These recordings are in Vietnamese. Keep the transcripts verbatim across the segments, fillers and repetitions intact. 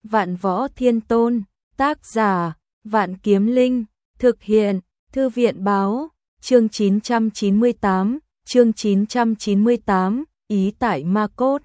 Vạn Võ Thiên Tôn, tác giả, Vạn Kiếm Linh, thực hiện, Thư viện báo, chương chín trăm chín mươi tám, chương chín trăm chín mươi tám, ý tại Ma Cốt.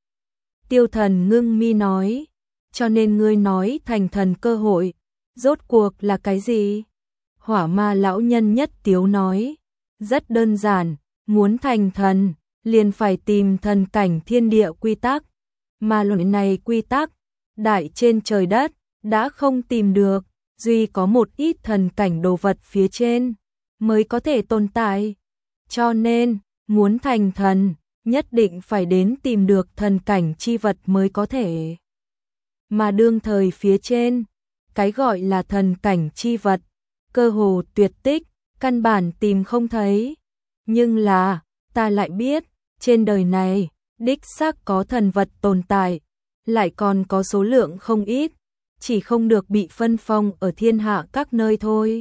Tiêu Thần ngưng mi nói, cho nên ngươi nói thành thần cơ hội, rốt cuộc là cái gì? Hỏa Ma lão nhân nhất tiếu nói, rất đơn giản, muốn thành thần, liền phải tìm thần cảnh thiên địa quy tắc, mà loại này quy tắc, đại trên trời đất, đã không tìm được, duy có một ít thần cảnh đồ vật phía trên, mới có thể tồn tại. Cho nên, muốn thành thần, nhất định phải đến tìm được thần cảnh chi vật mới có thể. Mà đương thời phía trên, cái gọi là thần cảnh chi vật, cơ hồ tuyệt tích, căn bản tìm không thấy. Nhưng là, ta lại biết, trên đời này, đích xác có thần vật tồn tại, lại còn có số lượng không ít, chỉ không được bị phân phong ở thiên hạ các nơi thôi.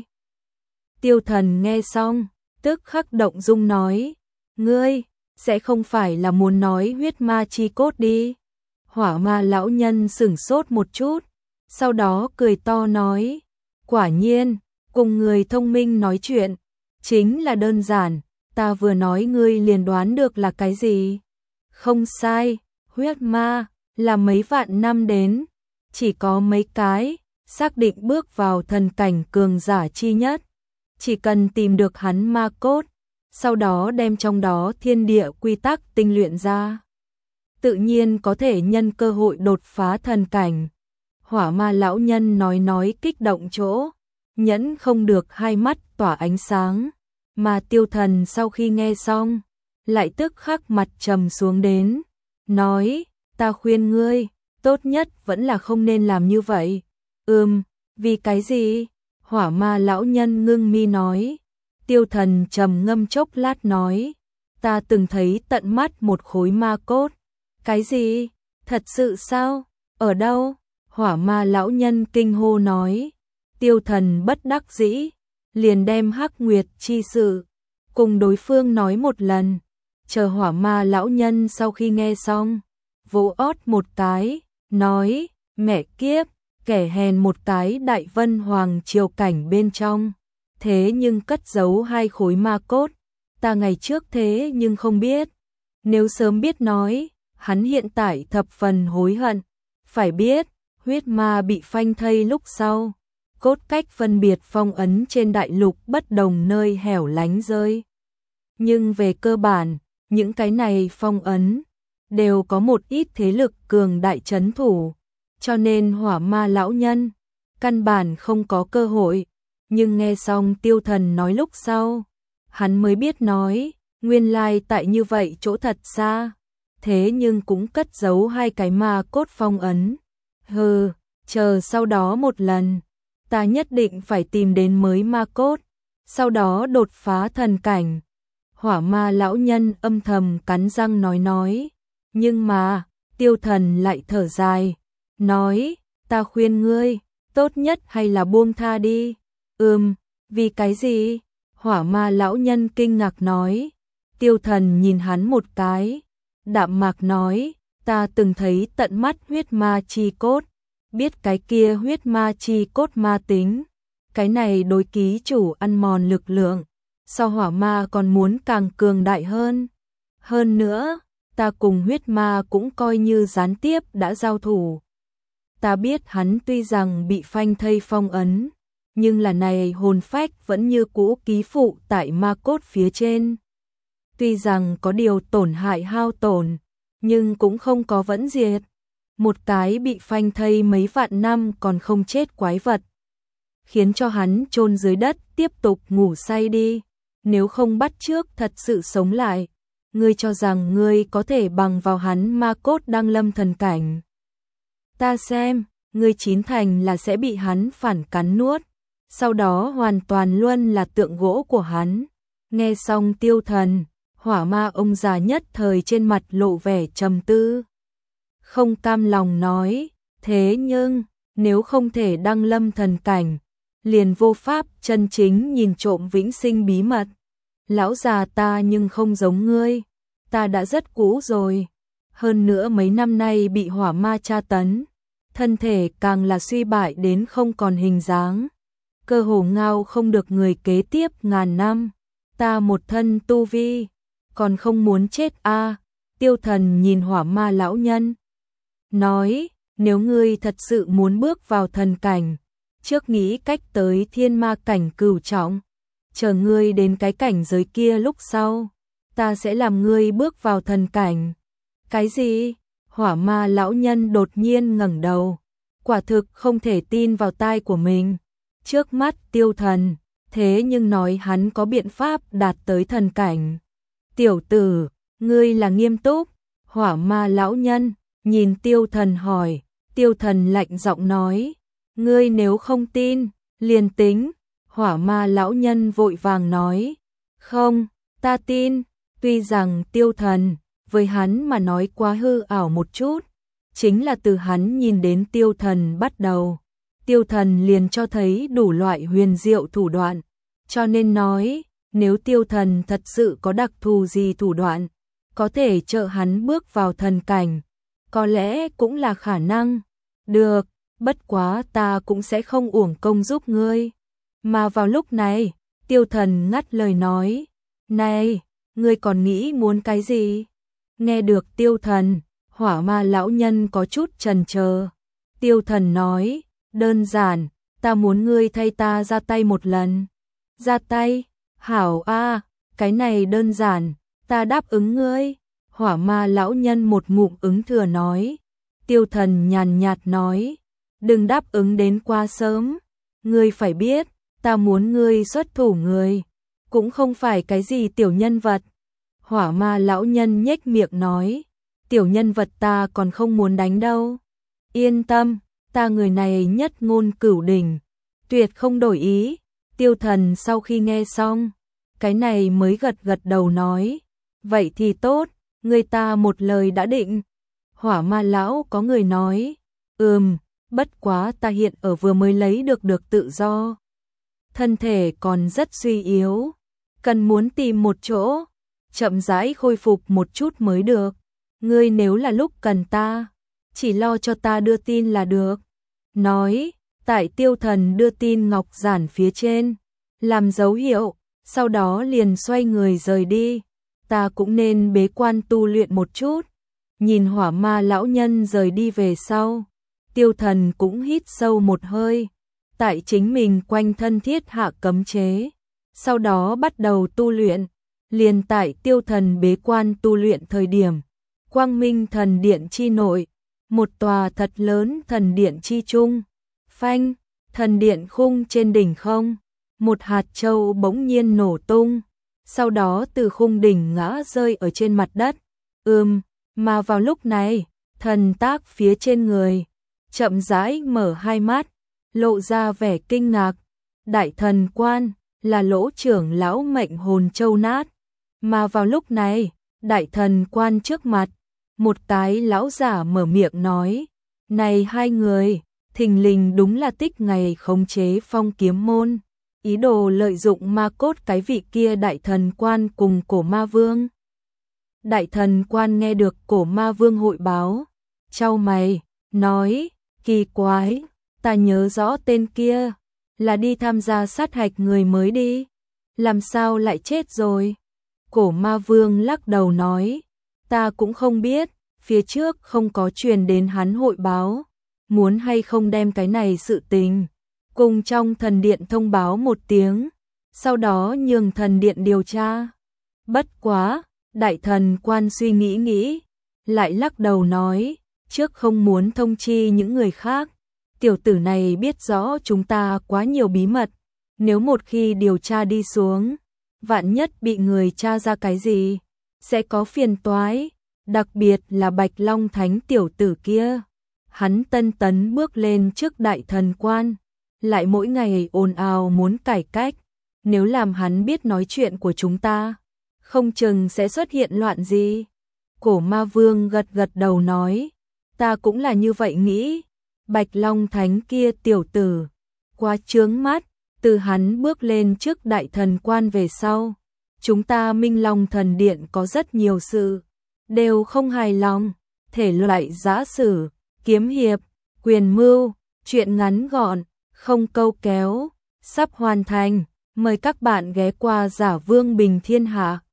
Tiêu Thần nghe xong, tức khắc động dung nói, ngươi, sẽ không phải là muốn nói huyết ma chi cốt đi. Hỏa Ma lão nhân sửng sốt một chút, sau đó cười to nói, quả nhiên, cùng người thông minh nói chuyện, chính là đơn giản, ta vừa nói ngươi liền đoán được là cái gì. Không sai, huyết ma, là mấy vạn năm đến, chỉ có mấy cái, xác định bước vào thần cảnh cường giả chi nhất. Chỉ cần tìm được hắn ma cốt, sau đó đem trong đó thiên địa quy tắc tinh luyện ra, tự nhiên có thể nhân cơ hội đột phá thần cảnh. Hỏa Ma lão nhân nói nói kích động chỗ, nhẫn không được hai mắt tỏa ánh sáng, mà Tiêu Thần sau khi nghe xong, lại tức khắc mặt trầm xuống đến, nói, ta khuyên ngươi, tốt nhất vẫn là không nên làm như vậy. Ừm, vì cái gì? Hỏa Ma lão nhân ngưng mi nói. Tiêu Thần trầm ngâm chốc lát nói, ta từng thấy tận mắt một khối ma cốt. Cái gì? Thật sự sao? Ở đâu? Hỏa Ma lão nhân kinh hô nói. Tiêu Thần bất đắc dĩ, liền đem Hắc Nguyệt chi sự cùng đối phương nói một lần. Chờ Hỏa Ma lão nhân sau khi nghe xong, vỗ ót một cái, nói, mẹ kiếp, kẻ hèn một cái Đại Vân Hoàng triều cảnh bên trong, thế nhưng cất giấu hai khối ma cốt, ta ngày trước thế nhưng không biết, nếu sớm biết nói, hắn hiện tại thập phần hối hận, phải biết, huyết ma bị phanh thây lúc sau, cốt cách phân biệt phong ấn trên đại lục bất đồng nơi hẻo lánh rơi. Nhưng về cơ bản, những cái này phong ấn, đều có một ít thế lực cường đại trấn thủ, cho nên Hỏa Ma lão nhân căn bản không có cơ hội. Nhưng nghe xong Tiêu Thần nói lúc sau, hắn mới biết nói, nguyên lai tại như vậy chỗ thật xa, thế nhưng cũng cất giấu hai cái ma cốt phong ấn. Hừ, chờ sau đó một lần, ta nhất định phải tìm đến mới ma cốt, sau đó đột phá thần cảnh. Hỏa Ma lão nhân âm thầm cắn răng nói nói, nhưng mà, Tiêu Thần lại thở dài, nói, ta khuyên ngươi, tốt nhất hay là buông tha đi. Ừm, vì cái gì? Hỏa Ma lão nhân kinh ngạc nói. Tiêu Thần nhìn hắn một cái, đạm mạc nói, ta từng thấy tận mắt huyết ma chi cốt, biết cái kia huyết ma chi cốt ma tính, cái này đối ký chủ ăn mòn lực lượng, so hỏa ma còn muốn càng cường đại hơn. Hơn nữa, ta cùng huyết ma cũng coi như gián tiếp đã giao thủ. Ta biết hắn tuy rằng bị phanh thây phong ấn, nhưng là này hồn phách vẫn như cũ ký phụ tại ma cốt phía trên. Tuy rằng có điều tổn hại hao tổn, nhưng cũng không có vẫn diệt. Một cái bị phanh thây mấy vạn năm còn không chết quái vật, khiến cho hắn chôn dưới đất tiếp tục ngủ say đi. Nếu không bắt trước thật sự sống lại, ngươi cho rằng ngươi có thể bằng vào hắn ma cốt đăng lâm thần cảnh. Ta xem, ngươi chín thành là sẽ bị hắn phản cắn nuốt, sau đó hoàn toàn luôn là tượng gỗ của hắn. Nghe xong Tiêu Thần, Hỏa Ma ông già nhất thời trên mặt lộ vẻ trầm tư. Không cam lòng nói, thế nhưng, nếu không thể đăng lâm thần cảnh, liền vô pháp chân chính nhìn trộm vĩnh sinh bí mật. Lão già ta nhưng không giống ngươi, ta đã rất cũ rồi, hơn nữa mấy năm nay bị hỏa ma tra tấn, thân thể càng là suy bại đến không còn hình dáng. Cơ hồ ngao không được người kế tiếp ngàn năm, ta một thân tu vi, còn không muốn chết a à. Tiêu Thần nhìn Hỏa Ma lão nhân, nói, nếu ngươi thật sự muốn bước vào thần cảnh, trước nghĩ cách tới thiên ma cảnh cửu trọng, chờ ngươi đến cái cảnh giới kia lúc sau, ta sẽ làm ngươi bước vào thần cảnh. Cái gì? Hỏa Ma lão nhân đột nhiên ngẩng đầu, quả thực không thể tin vào tai của mình. Trước mắt Tiêu Thần, thế nhưng nói hắn có biện pháp đạt tới thần cảnh. Tiểu tử, ngươi là nghiêm túc? Hỏa Ma lão nhân nhìn Tiêu Thần hỏi. Tiêu Thần lạnh giọng nói, ngươi nếu không tin, liền tính. Hỏa Ma lão nhân vội vàng nói, không, ta tin. Tuy rằng Tiêu Thần với hắn mà nói quá hư ảo một chút, chính là từ hắn nhìn đến Tiêu Thần bắt đầu, Tiêu Thần liền cho thấy đủ loại huyền diệu thủ đoạn, cho nên nói, nếu Tiêu Thần thật sự có đặc thù gì thủ đoạn, có thể trợ hắn bước vào thần cảnh, có lẽ cũng là khả năng. Được, bất quá ta cũng sẽ không uổng công giúp ngươi. Mà vào lúc này, Tiêu Thần ngắt lời nói, này, ngươi còn nghĩ muốn cái gì? Nghe được Tiêu Thần, Hỏa Ma lão nhân có chút chần chờ. Tiêu Thần nói, đơn giản, ta muốn ngươi thay ta ra tay một lần. Ra tay? Hảo a, cái này đơn giản, ta đáp ứng ngươi. Hỏa Ma lão nhân một ngụm ứng thừa nói. Tiêu Thần nhàn nhạt nói, đừng đáp ứng đến quá sớm, ngươi phải biết, ta muốn ngươi xuất thủ người, cũng không phải cái gì tiểu nhân vật. Hỏa Ma lão nhân nhếch miệng nói, tiểu nhân vật ta còn không muốn đánh đâu. Yên tâm, ta người này nhất ngôn cửu đỉnh, tuyệt không đổi ý. Tiêu Thần sau khi nghe xong, cái này mới gật gật đầu nói, vậy thì tốt, người ta một lời đã định. Hỏa Ma lão có người nói, ừm, bất quá ta hiện ở vừa mới lấy được được tự do, thân thể còn rất suy yếu, cần muốn tìm một chỗ chậm rãi khôi phục một chút mới được. Ngươi nếu là lúc cần ta, chỉ lo cho ta đưa tin là được. Nói, tại Tiêu Thần đưa tin ngọc giản phía trên, làm dấu hiệu, sau đó liền xoay người rời đi. Ta cũng nên bế quan tu luyện một chút. Nhìn Hỏa Ma lão nhân rời đi về sau, Tiêu Thần cũng hít sâu một hơi, tại chính mình quanh thân thiết hạ cấm chế, sau đó bắt đầu tu luyện. Liền tại Tiêu Thần bế quan tu luyện thời điểm, Quang Minh thần điện chi nội, một tòa thật lớn thần điện chi trung, phanh, thần điện khung trên đỉnh không, một hạt châu bỗng nhiên nổ tung, sau đó từ khung đỉnh ngã rơi ở trên mặt đất. Ừm, mà vào lúc này, thần tác phía trên người chậm rãi mở hai mắt, lộ ra vẻ kinh ngạc. Đại thần quan là Lỗ trưởng lão mệnh hồn châu nát. Mà vào lúc này, đại thần quan trước mặt, một cái lão giả mở miệng nói, này hai người, thình lình đúng là tích ngày khống chế Phong Kiếm môn, ý đồ lợi dụng ma cốt cái vị kia đại thần quan cùng Cổ Ma Vương. Đại thần quan nghe được Cổ Ma Vương hội báo, chau mày, nói, kỳ quái, ta nhớ rõ tên kia, là đi tham gia sát hạch người mới đi, làm sao lại chết rồi? Cổ Ma Vương lắc đầu nói, ta cũng không biết, phía trước không có truyền đến hắn hội báo, muốn hay không đem cái này sự tình, cùng trong thần điện thông báo một tiếng, sau đó nhường thần điện điều tra. Bất quá, đại thần quan suy nghĩ nghĩ, lại lắc đầu nói, trước không muốn thông chi những người khác, tiểu tử này biết rõ chúng ta quá nhiều bí mật, nếu một khi điều tra đi xuống, vạn nhất bị người tra ra cái gì, sẽ có phiền toái, đặc biệt là Bạch Long Thánh tiểu tử kia. Hắn tân tấn bước lên trước đại thần quan, lại mỗi ngày ồn ào muốn cải cách, nếu làm hắn biết nói chuyện của chúng ta, không chừng sẽ xuất hiện loạn gì. Cổ Ma Vương gật gật đầu nói, ta cũng là như vậy nghĩ, Bạch Long Thánh kia tiểu tử, quá chướng mắt. Từ hắn bước lên trước đại thần quan về sau, chúng ta Minh Long thần điện có rất nhiều sự đều không hài lòng, thể loại giã sử, kiếm hiệp, Quyền mưu, chuyện ngắn gọn, không câu kéo, sắp hoàn thành. Mời các bạn ghé qua Giả Vương Bình Thiên Hạ.